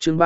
chương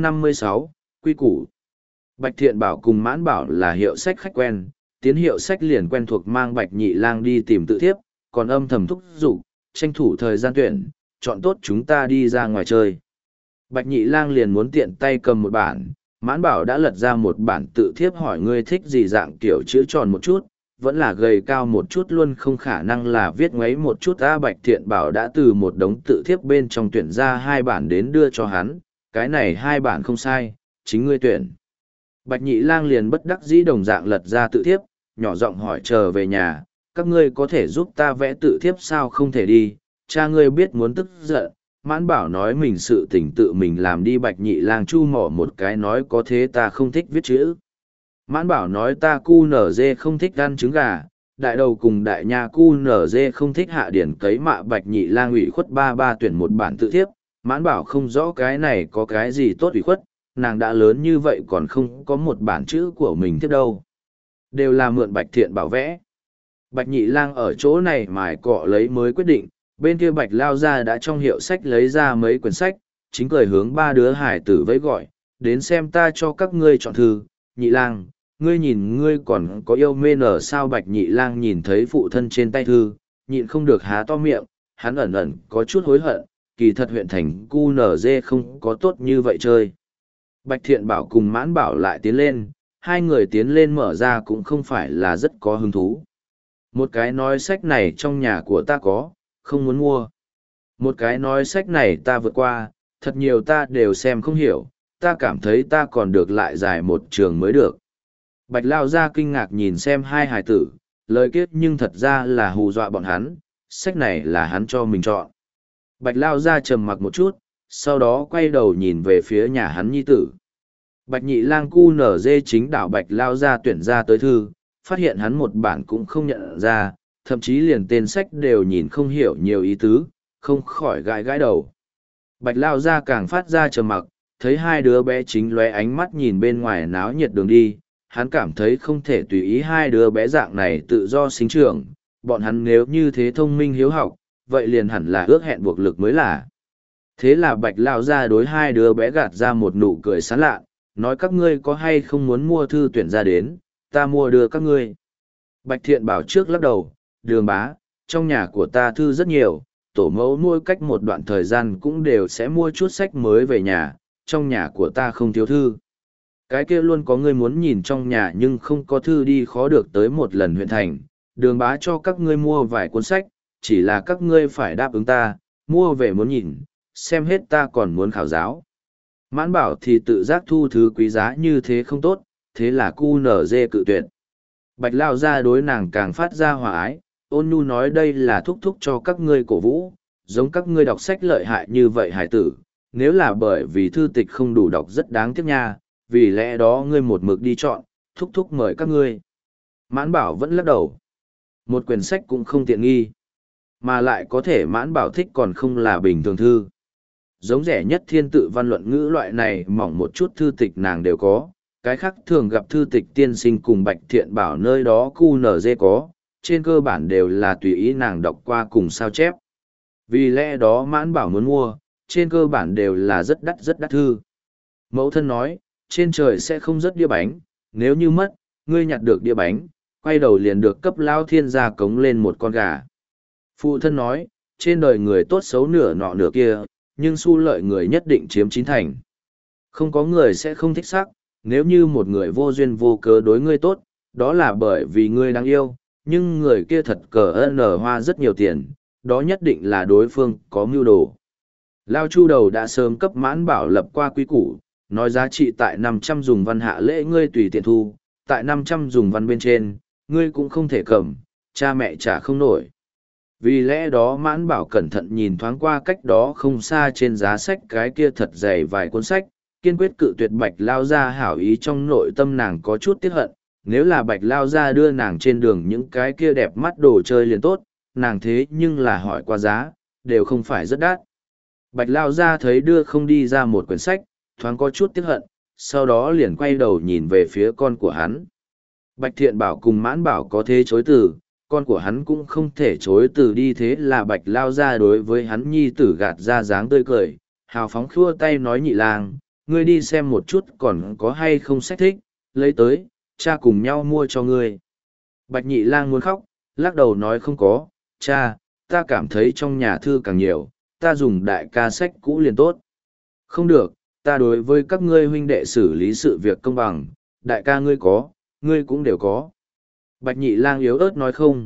356, Quy Củ. Bạch Thiện Bảo cùng Mãn Bảo là hiệu sách khách quen, tiến hiệu sách liền quen thuộc mang Bạch Nhị Lang đi tìm tự thiếp, còn âm thầm thúc giục, tranh thủ thời gian tuyển, chọn tốt chúng ta đi ra ngoài chơi. Bạch Nhị Lang liền muốn tiện tay cầm một bản, Mãn Bảo đã lật ra một bản tự thiếp hỏi ngươi thích gì dạng kiểu chữ tròn một chút, vẫn là gầy cao một chút luôn không khả năng là viết ngoáy một chút. Bạch Thiện Bảo đã từ một đống tự thiếp bên trong tuyển ra 2 bản đến đưa cho hắn, cái này 2 bản không sai, chính ngươi tuyển. Bạch Nhị Lang liền bất đắc dĩ đồng dạng lật ra tự thiếp, nhỏ giọng hỏi trở về nhà, các ngươi có thể giúp ta vẽ tự thiếp sao? Không thể đi, cha ngươi biết muốn tức giận. Mãn Bảo nói mình sự tình tự mình làm đi. Bạch Nhị Lang chu mỏ một cái nói có thế ta không thích viết chữ. Mãn Bảo nói ta cu nở dê không thích ăn trứng gà, đại đầu cùng đại nha cu nở dê không thích hạ điển cấy mạ. Bạch Nhị Lang ủy khuất ba tuyển một bản tự thiếp. Mãn Bảo không rõ cái này có cái gì tốt ủy khuất, nàng đã lớn như vậy còn không có một bản chữ của mình tiếp đâu. Đều là mượn Bạch Thiện Bảo vẽ. Bạch Nhị Lang ở chỗ này mài cọ lấy mới quyết định, bên kia Bạch Lao Gia đã trong hiệu sách lấy ra mấy quyển sách, chính cười hướng 3 đứa hải tử vẫy gọi, đến xem ta cho các ngươi chọn thư. Nhị Lang, ngươi nhìn ngươi còn có yêu mê nở sao? Bạch Nhị Lang nhìn thấy phụ thân trên tay thư, nhịn không được há to miệng, hắn ẩn ẩn có chút hối hận, kỳ thật huyện thành cu nở dê không có tốt như vậy chơi. Bạch Thiện Bảo cùng Mãn Bảo lại tiến lên, 2 người tiến lên mở ra cũng không phải là rất có hứng thú. Một cái nói sách này trong nhà của ta có, không muốn mua. Một cái nói sách này ta vượt qua, thật nhiều ta đều xem không hiểu, ta cảm thấy ta còn được lại giải một trường mới được. Bạch Lao Gia kinh ngạc nhìn xem 2 hài tử, lời kết nhưng thật ra là hù dọa bọn hắn, sách này là hắn cho mình chọn. Bạch Lao Gia trầm mặc một chút, sau đó quay đầu nhìn về phía nhà hắn nhi tử. Bạch Nhị Lang cu nở dê chính đảo Bạch Lao Gia tuyển ra tới thư, phát hiện hắn một bản cũng không nhận ra, thậm chí liền tên sách đều nhìn không hiểu nhiều ý tứ, không khỏi gãi gãi đầu. Bạch Lao Gia càng phát ra trầm mặc, thấy 2 đứa bé chính lóe ánh mắt nhìn bên ngoài náo nhiệt đường đi, hắn cảm thấy không thể tùy ý 2 đứa bé dạng này tự do sinh trưởng, bọn hắn nếu như thế thông minh hiếu học, vậy liền hẳn là ước hẹn buộc lực mới là. Thế là Bạch Lao Gia đối 2 đứa bé gạt ra một nụ cười sán lạ, nói các ngươi có hay không muốn mua thư tuyển ra đến, ta mua đưa các ngươi. Bạch Thiện Bảo trước lắc đầu, Đường bá, trong nhà của ta thư rất nhiều, tổ mẫu nuôi cách một đoạn thời gian cũng đều sẽ mua chút sách mới về nhà, trong nhà của ta không thiếu thư. Cái kia luôn có người muốn nhìn trong nhà nhưng không có thư đi khó được tới một lần huyện thành, Đường bá cho các ngươi mua vài cuốn sách, chỉ là các ngươi phải đáp ứng ta, mua về muốn nhìn, xem hết ta còn muốn khảo giáo. Mãn Bảo thì tự giác thu thứ quý giá như thế không tốt, thế là cu nở dê cự tuyệt. Bạch Lao Gia đối nàng càng phát ra hòa ái, ôn nhu nói đây là thúc thúc cho các ngươi cổ vũ, giống các ngươi đọc sách lợi hại như vậy hải tử, nếu là bởi vì thư tịch không đủ đọc rất đáng tiếc nha, vì lẽ đó ngươi một mực đi chọn, thúc thúc mời các ngươi. Mãn Bảo vẫn lắc đầu. Một quyển sách cũng không tiện nghi, mà lại có thể Mãn Bảo thích còn không là bình thường thư. Giống rẻ nhất thiên tự văn luận ngữ loại này mỏng một chút thư tịch nàng đều có, cái khác thường gặp thư tịch tiên sinh cùng Bạch Thiện Bảo nơi đó cu nở dê có, trên cơ bản đều là tùy ý nàng đọc qua cùng sao chép. Vì lẽ đó Mãn Bảo muốn mua, trên cơ bản đều là rất đắt thư. Mẫu thân nói, trên trời sẽ không rớt đĩa bánh, nếu như mất, ngươi nhặt được đĩa bánh, quay đầu liền được cấp lao thiên gia cống lên một con gà. Phụ thân nói, trên đời người tốt xấu nửa nọ nửa kia, nhưng xu lợi người nhất định chiếm 9 thành. Không có người sẽ không thích sắc, nếu như một người vô duyên vô cớ đối ngươi tốt, đó là bởi vì ngươi đáng yêu, nhưng người kia thật cờ nở hoa rất nhiều tiền, đó nhất định là đối phương có mưu đồ. Lao Chu Đầu đã sớm cấp Mãn Bảo lập qua quý củ, nói giá trị tại 500 dùng văn hạ lễ ngươi tùy tiện thu, tại 500 dùng văn bên trên, ngươi cũng không thể cầm, cha mẹ trả không nổi. Vì lẽ đó Mãn Bảo cẩn thận nhìn thoáng qua cách đó không xa trên giá sách cái kia thật dày vài cuốn sách, kiên quyết cự tuyệt Bạch Lao Gia hảo ý. Trong nội tâm nàng có chút tiếc hận, nếu là Bạch Lao Gia đưa nàng trên đường những cái kia đẹp mắt đồ chơi liền tốt, nàng thế nhưng là hỏi qua giá, đều không phải rất đắt. Bạch Lao Gia thấy đưa không đi ra một quyển sách, thoáng có chút tiếc hận, sau đó liền quay đầu nhìn về phía con của hắn. Bạch Thiện Bảo cùng Mãn Bảo có thế chối từ, con của hắn cũng không thể chối từ đi, thế là Bạch Lao Gia đối với hắn nhi tử gạt ra dáng tươi cười, hào phóng khua tay nói Nhị Lang, ngươi đi xem một chút còn có hay không sách thích, lấy tới, cha cùng nhau mua cho ngươi. Bạch Nhị Lang muốn khóc, lắc đầu nói không có, cha, ta cảm thấy trong nhà thư càng nhiều, ta dùng đại ca sách cũ liền tốt. Không được, ta đối với các ngươi huynh đệ xử lý sự việc công bằng, đại ca ngươi có, ngươi cũng đều có. Bạch Nhị Lang yếu ớt nói không,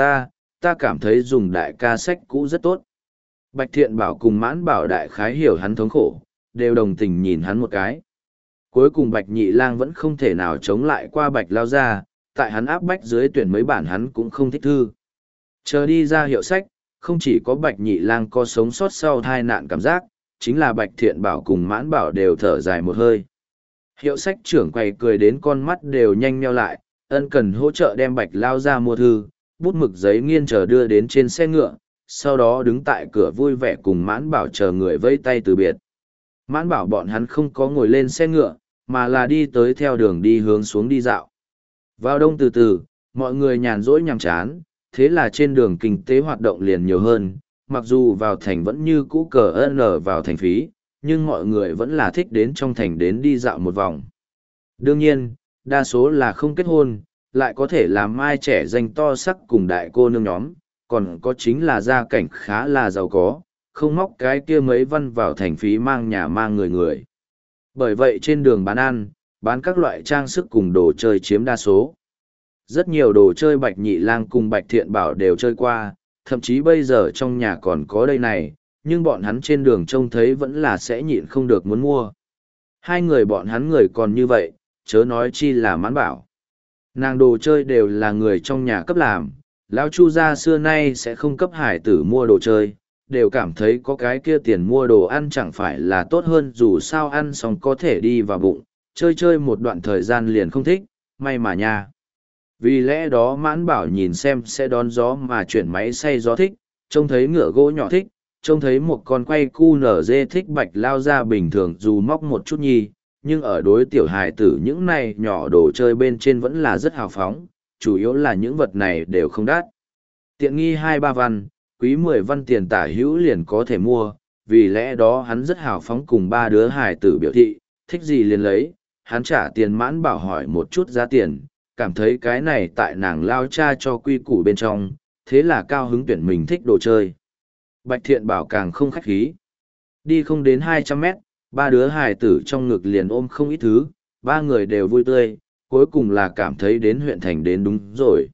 ta cảm thấy dùng đại ca sách cũ rất tốt. Bạch Thiện Bảo cùng Mãn Bảo đại khái hiểu hắn thống khổ, đều đồng tình nhìn hắn một cái. Cuối cùng Bạch Nhị Lang vẫn không thể nào chống lại qua Bạch Lao Gia, tại hắn áp bách dưới tuyển mấy bản hắn cũng không thích thư. Chờ đi ra hiệu sách, không chỉ có Bạch Nhị Lang có sống sót sau tai nạn cảm giác, chính là Bạch Thiện Bảo cùng Mãn Bảo đều thở dài một hơi. Hiệu sách trưởng quầy cười đến con mắt đều nhanh nheo lại, ân cần hỗ trợ đem Bạch Lao Gia mua thư, bút mực giấy nghiên chờ đưa đến trên xe ngựa, sau đó đứng tại cửa vui vẻ cùng Mãn Bảo chờ người vẫy tay từ biệt. Mãn Bảo bọn hắn không có ngồi lên xe ngựa, mà là đi tới theo đường đi hướng xuống đi dạo. Vào đông từ từ, mọi người nhàn rỗi nhàm chán, thế là trên đường kinh tế hoạt động liền nhiều hơn, mặc dù vào thành vẫn như cũ cờ ơn vào thành phí, nhưng mọi người vẫn là thích đến trong thành đến đi dạo một vòng. Đương nhiên, đa số là không kết hôn, lại có thể làm mai trẻ danh to sắc cùng đại cô nương nhóm, còn có chính là gia cảnh khá là giàu có, không móc cái kia mấy văn vào thành phí mang nhà mang người. Bởi vậy trên đường bán ăn, bán các loại trang sức cùng đồ chơi chiếm đa số. Rất nhiều đồ chơi Bạch Nhị Lang cùng Bạch Thiện Bảo đều chơi qua, thậm chí bây giờ trong nhà còn có đây này, nhưng bọn hắn trên đường trông thấy vẫn là sẽ nhịn không được muốn mua. Hai người bọn hắn người còn như vậy, chớ nói chi là Mãn Bảo. Nàng đồ chơi đều là người trong nhà cấp làm, lão Chu gia xưa nay sẽ không cấp hải tử mua đồ chơi, đều cảm thấy có cái kia tiền mua đồ ăn chẳng phải là tốt hơn dù sao ăn xong có thể đi vào bụng, chơi chơi một đoạn thời gian liền không thích, may mà nha. Vì lẽ đó Mãn Bảo nhìn xem sẽ đón gió mà chuyển máy xay gió thích, trông thấy ngựa gỗ nhỏ thích, trông thấy một con quay cu nở dê thích Bạch Lao Gia bình thường dù móc một chút nhi, nhưng ở đối tiểu hài tử những này nhỏ đồ chơi bên trên vẫn là rất hào phóng, chủ yếu là những vật này đều không đắt. Tiện nghi 2-3 văn, quý 10 văn tiền tả hữu liền có thể mua, vì lẽ đó hắn rất hào phóng cùng ba đứa hài tử biểu thị, thích gì liền lấy, hắn trả tiền Mãn Bảo hỏi một chút giá tiền, cảm thấy cái này tại nàng lao cha cho quy củ bên trong, thế là cao hứng tuyển mình thích đồ chơi. Bạch Thiện Bảo càng không khách khí. Đi không đến 200 mét, ba đứa hài tử trong ngực liền ôm không ít thứ, ba người đều vui tươi, cuối cùng là cảm thấy đến huyện thành đến đúng rồi.